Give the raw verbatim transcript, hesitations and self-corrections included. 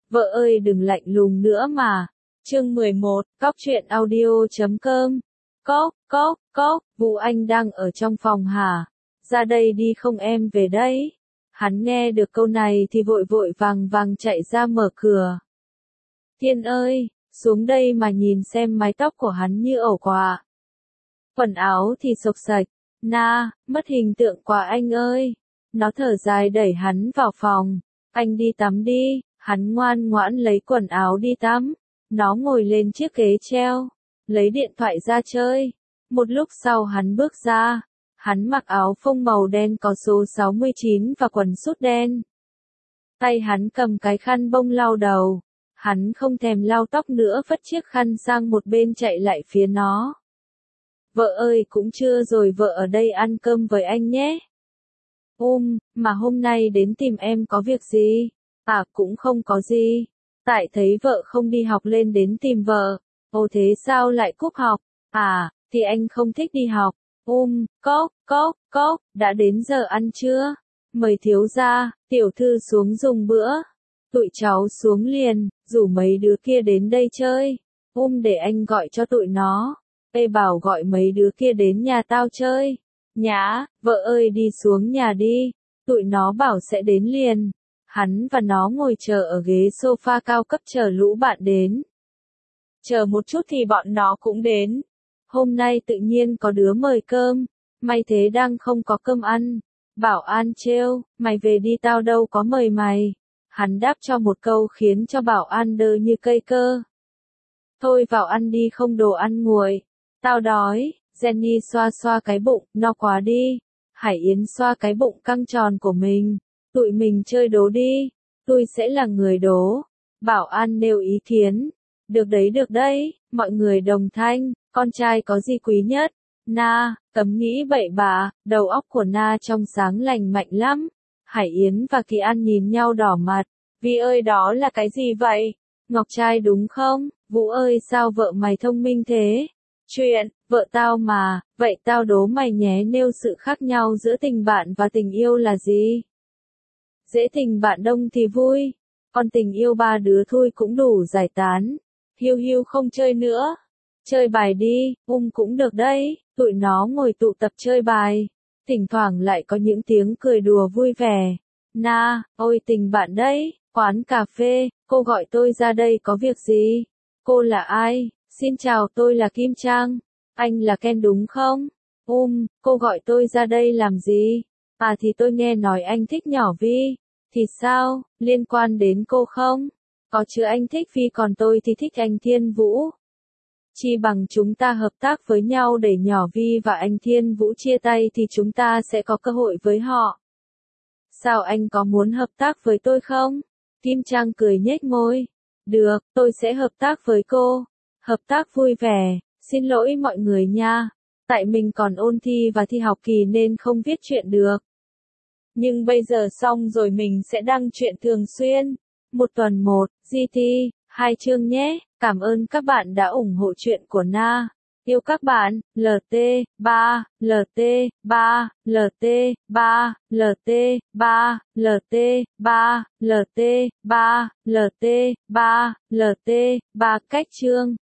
Vợ ơi đừng lạnh lùng nữa mà. Chương mười một, cóc truyện audio chấm com. Cóc, cóc, cóc, Vũ Anh đang ở trong phòng hả? Ra đây đi không em về đây. Hắn nghe được câu này thì vội vội vàng vàng chạy ra mở cửa. Thiên ơi, xuống đây mà nhìn xem mái tóc của hắn như ổ quạ. Quần áo thì xộc xạch, na, mất hình tượng quá anh ơi. Nó thở dài đẩy hắn vào phòng. Anh đi tắm đi, hắn ngoan ngoãn lấy quần áo đi tắm. Nó ngồi lên chiếc ghế treo, lấy điện thoại ra chơi. Một lúc sau hắn bước ra. Hắn mặc áo phông màu đen có số sáu mươi chín và quần sút đen. Tay hắn cầm cái khăn bông lau đầu. Hắn không thèm lau tóc nữa, vất chiếc khăn sang một bên chạy lại phía nó. Vợ ơi cũng chưa rồi, vợ ở đây ăn cơm với anh nhé. Um, mà hôm nay đến tìm em có việc gì? À cũng không có gì. Tại thấy vợ không đi học lên đến tìm vợ. Ồ thế sao lại cúp học? À, thì anh không thích đi học. Um, cốc, cốc, cốc, đã đến giờ ăn chưa? Mời thiếu gia, tiểu thư xuống dùng bữa. Tụi cháu xuống liền, rủ mấy đứa kia đến đây chơi. Um để anh gọi cho tụi nó. Ê bảo gọi mấy đứa kia đến nhà tao chơi. Nhã, vợ ơi đi xuống nhà đi. Tụi nó bảo sẽ đến liền. Hắn và nó ngồi chờ ở ghế sofa cao cấp chờ lũ bạn đến. Chờ một chút thì bọn nó cũng đến. Hôm nay tự nhiên có đứa mời cơm. May thế đang không có cơm ăn. Bảo an trêu, mày về đi tao đâu có mời mày. Hắn đáp cho một câu khiến cho bảo an đơ như cây cơ. Thôi vào ăn đi không đồ ăn nguội. Tao đói. Jenny xoa xoa cái bụng, no quá đi. Hải Yến xoa cái bụng căng tròn của mình. Tụi mình chơi đố đi. Tôi sẽ là người đố. Bảo an nêu ý kiến. Được đấy được đấy, mọi người đồng thanh. Con trai có gì quý nhất? Na, cấm nghĩ bậy bạ. Đầu óc của Na trong sáng lành mạnh lắm. Hải Yến và Kỳ An nhìn nhau đỏ mặt. Vi ơi đó là cái gì vậy? Ngọc trai đúng không? Vũ ơi sao vợ mày thông minh thế? Chuyện, vợ tao mà, vậy tao đố mày nhé, nêu sự khác nhau giữa tình bạn và tình yêu là gì? Dễ tình bạn đông thì vui, còn tình yêu ba đứa thôi cũng đủ giải tán. Hiu hiu không chơi nữa. Chơi bài đi, um cũng được đấy, tụi nó ngồi tụ tập chơi bài. Thỉnh thoảng lại có những tiếng cười đùa vui vẻ. Na, ôi tình bạn đấy, quán cà phê, cô gọi tôi ra đây có việc gì? Cô là ai? Xin chào tôi là Kim Trang. Anh là Ken đúng không? Um, cô gọi tôi ra đây làm gì? À thì tôi nghe nói anh thích nhỏ Vi. Thì sao, liên quan đến cô không? Có chứ anh thích Vi còn tôi thì thích anh Thiên Vũ. Chi bằng chúng ta hợp tác với nhau để nhỏ Vi và anh Thiên Vũ chia tay thì chúng ta sẽ có cơ hội với họ. Sao anh có muốn hợp tác với tôi không? Kim Trang cười nhếch môi. Được, tôi sẽ hợp tác với cô. Hợp tác vui vẻ, xin lỗi mọi người nha. Tại mình còn ôn thi và thi học kỳ nên không viết truyện được. Nhưng bây giờ xong rồi mình sẽ đăng truyện thường xuyên. Một tuần một, giê tê, hai chương nhé. Cảm ơn các bạn đã ủng hộ truyện của Na. Yêu các bạn, lờ tê, ba, lờ tê, ba, lờ tê, ba, lờ tê, ba, lờ tê, ba, lờ tê, ba, lờ tê, ba, lờ tê, ba cách chương.